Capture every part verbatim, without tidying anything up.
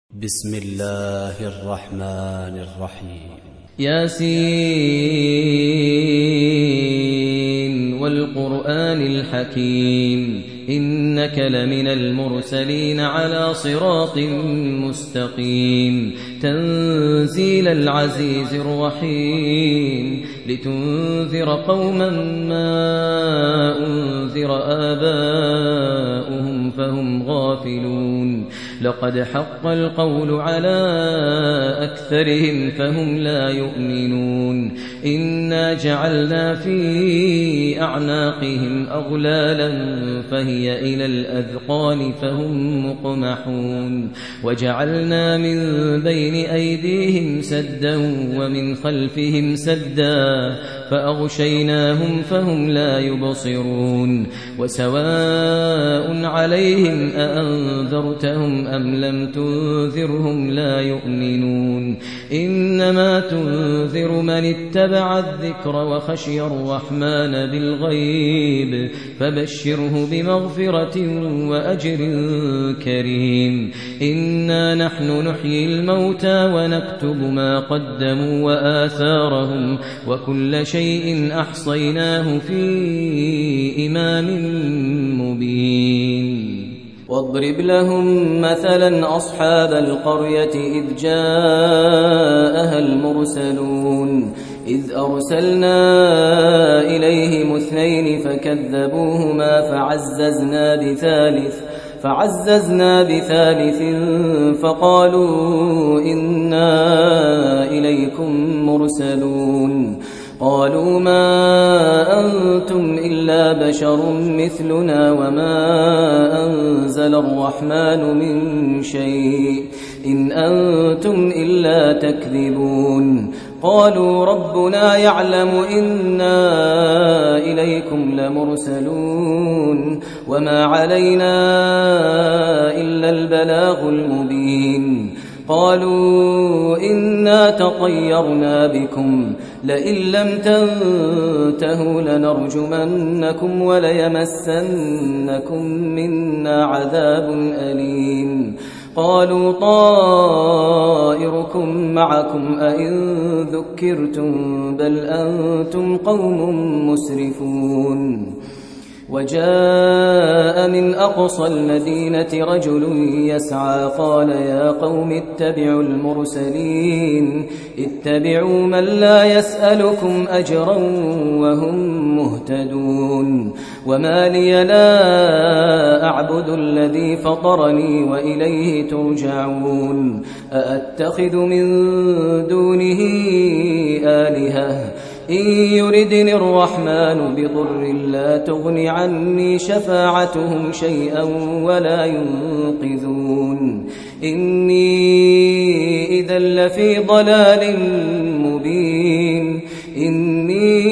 بسم الله الرحمن الرحيم. ياسين والقرآن الحكيم إنك لمن المرسلين على صراط مستقيم تنزيل العزيز الرحيم لتنذر قوما ما أنذر آباؤهم فهم غافلون لقد حق القول على أكثرهم فهم لا يؤمنون إنا جعلنا في أعناقهم أغلالا فهي إلى الأذقان فهم مقمحون وجعلنا من بين أيديهم سدا ومن خلفهم سدا فأغشيناهم فهم لا يبصرون وسواء عليهم أأنذرتهم أم لم تنذرهم لا يؤمنون إنما تنذر من اتبع الذكر وخشي الرحمن بالغيب فبشره بمغفرة وأجر كريم إنا نحن نحيي الموتى ونكتب ما قدموا وآثارهم وكل شيء أحصيناه في إمام مبين واضرب لهم مثلا أصحاب القرية إذ جاءها المرسلون إذ أرسلنا إليهم اثنين فكذبوهما فعززنا بثالث فعززنا بثالث فقالوا إنا إليكم مرسلون قالوا ما أنتم إلا بشر مثلنا وما أنزل الرحمن من شيء إن أنتم إلا تكذبون قالوا ربنا يعلم إنا إليكم لمرسلون وما علينا إلا البلاغ المبين قالوا إنا تطيرنا بكم لئن لم تنتهوا لنرجمنكم وليمسنكم منا عذاب أليم قالوا طائركم معكم أئن ذكرتم بل أنتم قوم مسرفون وجاء من أقصى المدينة رجل يسعى قال يا قوم اتبعوا المرسلين اتبعوا من لا يسألكم أجرا وهم مهتدون وما لي لا أعبد الذي فطرني وإليه ترجعون أأتخذ من دونه آلهة إن يردني الرحمن بضر لا تغن عني شفاعتهم شيئا ولا ينقذون إني إذا لفي ضلال مبين إني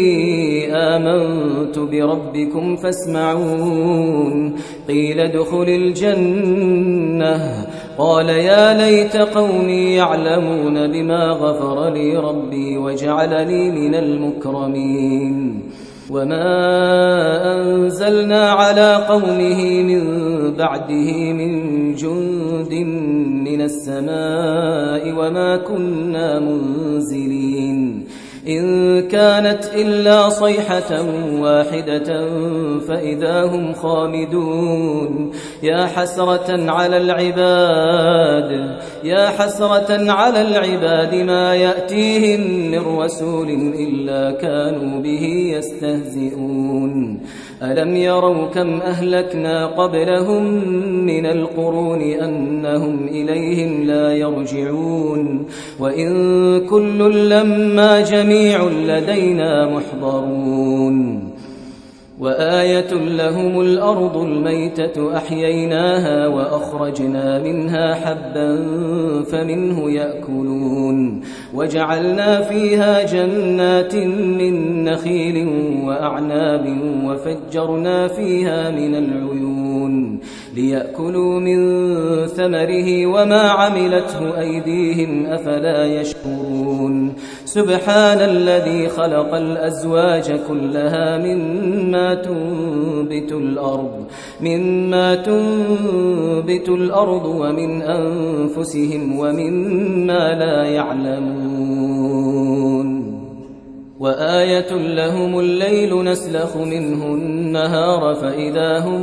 آمنت بربكم فاسمعون قيل ادخل الجنة قال يا ليت قومي يعلمون بما غفر لي ربي وجعلني من المكرمين وما أنزلنا على قومه من بعده من جند من السماء وما كنا منزلين إن كانت إلا صيحة واحدة فإذا هم خامدون يا حسرة على العباد يا حسرة على العباد ما يأتيهم من رسول إلا كانوا به يستهزئون ألم يروا كم أهلكنا قبلهم من القرون أنهم إليهم لا يرجعون وإن كل لما جميع لدينا محضرون وآية لهم الأرض الميتة أحييناها وأخرجنا منها حبا فمنه يأكلون وجعلنا فيها جنات من نخيل وأعناب وفجرنا فيها من العيون ليأكلوا من ثمره وما عملته أيديهم أفلا يشكرون سبحان الذي خلق الأزواج كلها مما تنبت الأرض مما تنبت الأرض ومن أنفسهم ومما لا يعلمون وآية لهم الليل نسلخ منه النهار فإذا هم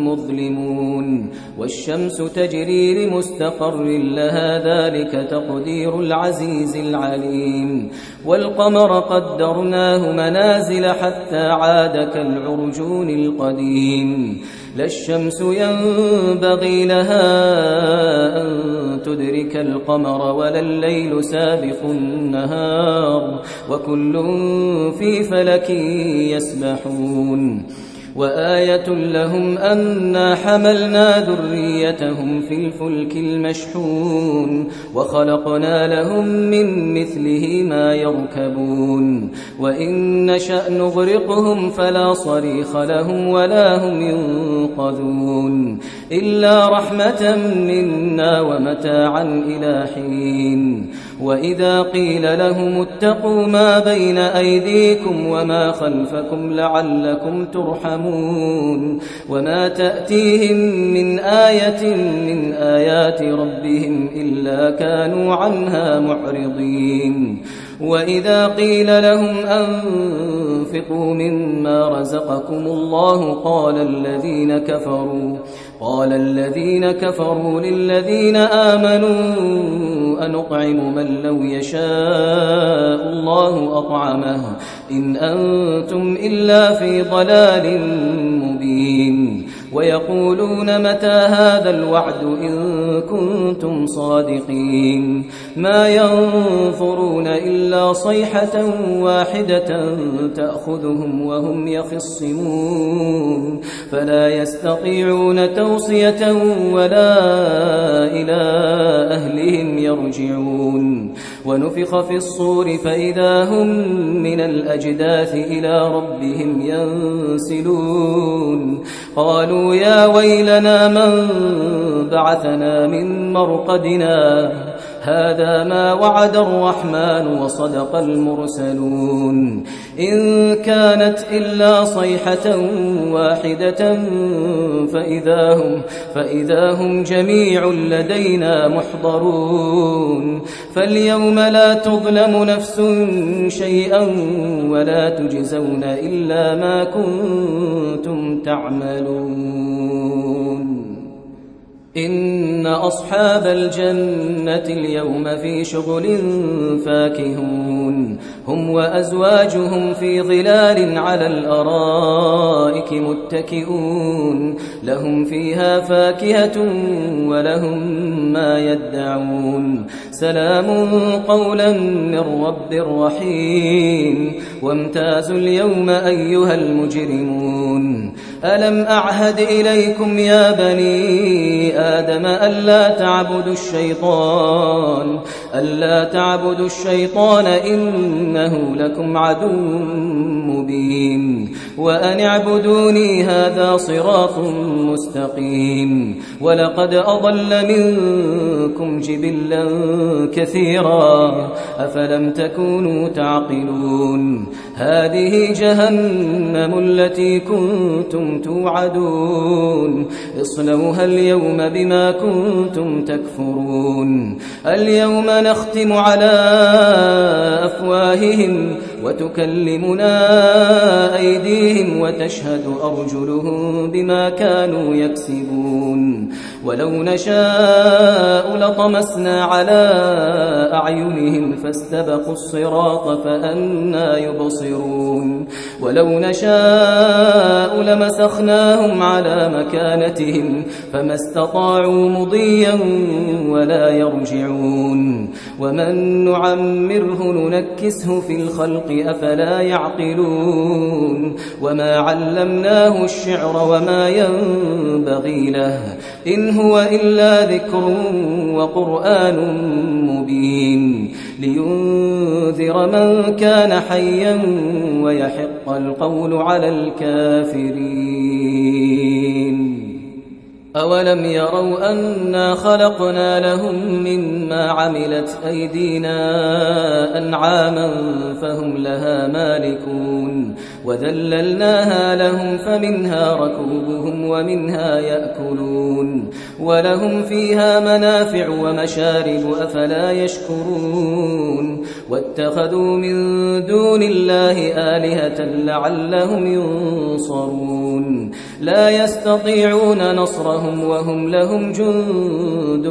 مظلمون والشمس تجري لمستقر لها ذلك تقدير العزيز العليم والقمر قدرناه منازل حتى عاد كالعرجون القديم لا الشمس ينبغي لها أن تدرك القمر ولا الليل سابق النهار وكل في فلك يسبحون وآية لهم أنا حملنا ذريتهم في الفلك المشحون وخلقنا لهم من مثله ما يركبون وإن نشأ نغرقهم فلا صريخ لهم ولا هم ينقذون إلا رحمة منا ومتاعا إلى حين وإذا قيل لهم اتقوا ما بين أيديكم وما خلفكم لعلكم ترحمون وما تأتيهم من آية من آيات ربهم إلا كانوا عنها معرضين وإذا قيل لهم أنفقوا مما رزقكم الله قال الذين كفروا قال الذين كفروا للذين آمنوا أنطعم من لو يشاء الله أطعمه إن أنتم إلا في ضلال مبين ويقولون متى هذا الوعد إن كنتم صادقين ما ينظرون إلا صيحة واحدة تأخذهم وهم يخصمون فلا يستطيعون توصية ولا إلى أهلهم يرجعون ونفخ في الصور فإذا هم من الأجداث إلى ربهم ينسلون قالوا يا ويلنا من بعثنا من مرقدنا هذا ما وعد الرحمن وصدق المرسلون إن كانت إلا صيحة واحدة فإذا هم, فإذا هم جميع لدينا محضرون فاليوم لا تظلم نفس شيئا ولا تجزون إلا ما كنتم تعملون إن أصحاب الجنة اليوم في شغل فاكهون هم وأزواجهم في ظلال على الأرائك متكئون لهم فيها فاكهة ولهم ما يدعون سلام قولا من رب رحيم وامتازوا اليوم أيها المجرمون ألم أعهد إليكم يا بني آدم ألا تعبدوا الشيطان ألا تعبدوا الشيطان إنه لكم عدو مبين وأن اعبدوني هذا صراط مستقيم ولقد أضل منكم جبلا كثيرا أفلم تكونوا تعقلون هذه جهنم التي كنتم توعدون اصلوها اليوم بما كنتم تكفرون اليوم نختم على أفواههم وتكلمنا أيديهم وتشهد أرجلهم بما كانوا يكسبون ولو نشاء لطمسنا على أعينهم فاستبقوا الصراط فأنى يبصرون ولو نشاء لمسخناهم على مكانتهم فما استطاعوا مضيا ولا يرجعون ومن نعمره ننكسه في الخلق أفلا يعقلون وما علمناه الشعر وما ينبغي له إن هو إلا ذكر وقرآن مبين لينذر من كان حيا ويحق القول على الكافرين أولم يروا أنا خلقنا لهم مما عملت أيدينا أنعاما فهم لها مالكون وذللناها لهم فمنها ركوبهم ومنها يأكلون ولهم فيها منافع ومشارب أفلا يشكرون واتخذوا من دون الله آلهة لعلهم ينصرون لا يستطيعون نصرهم وهم لهم جند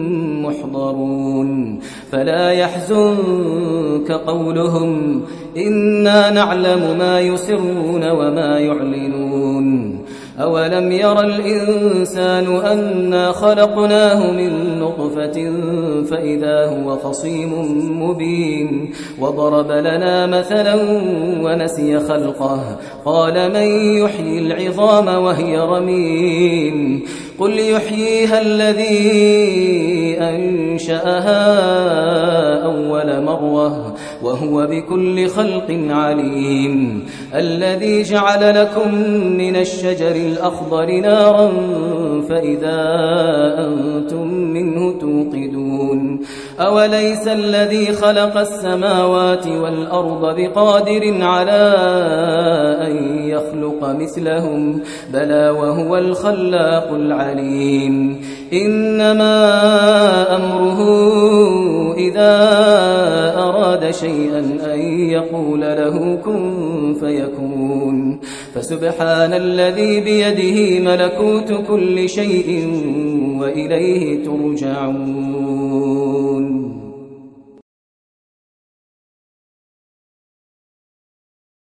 محضرون فلا يحزنك قولهم إنا نعلم ما يسرون وما يعلنون أولم ير الإنسان أنا خلقناه من نطفة فإذا هو خصيم مبين وضرب لنا مثلا ونسي خلقه قال من يحيي العظام وهي رميم قل يحييها الذي أنشأها أول مرة وهو بكل خلق عليم الذي جعل لكم من الشجر الأخضر نارا فإذا أنتم منه توقدون أوليس الذي خلق السماوات والأرض بقادر على أن يخلق مثلهم بلى وهو الخلاق العليم إنما أمره إذا أراد شيئا أن يقول له كن فيكون فسبحان الذي بيده ملكوت كل شيء وإليه ترجعون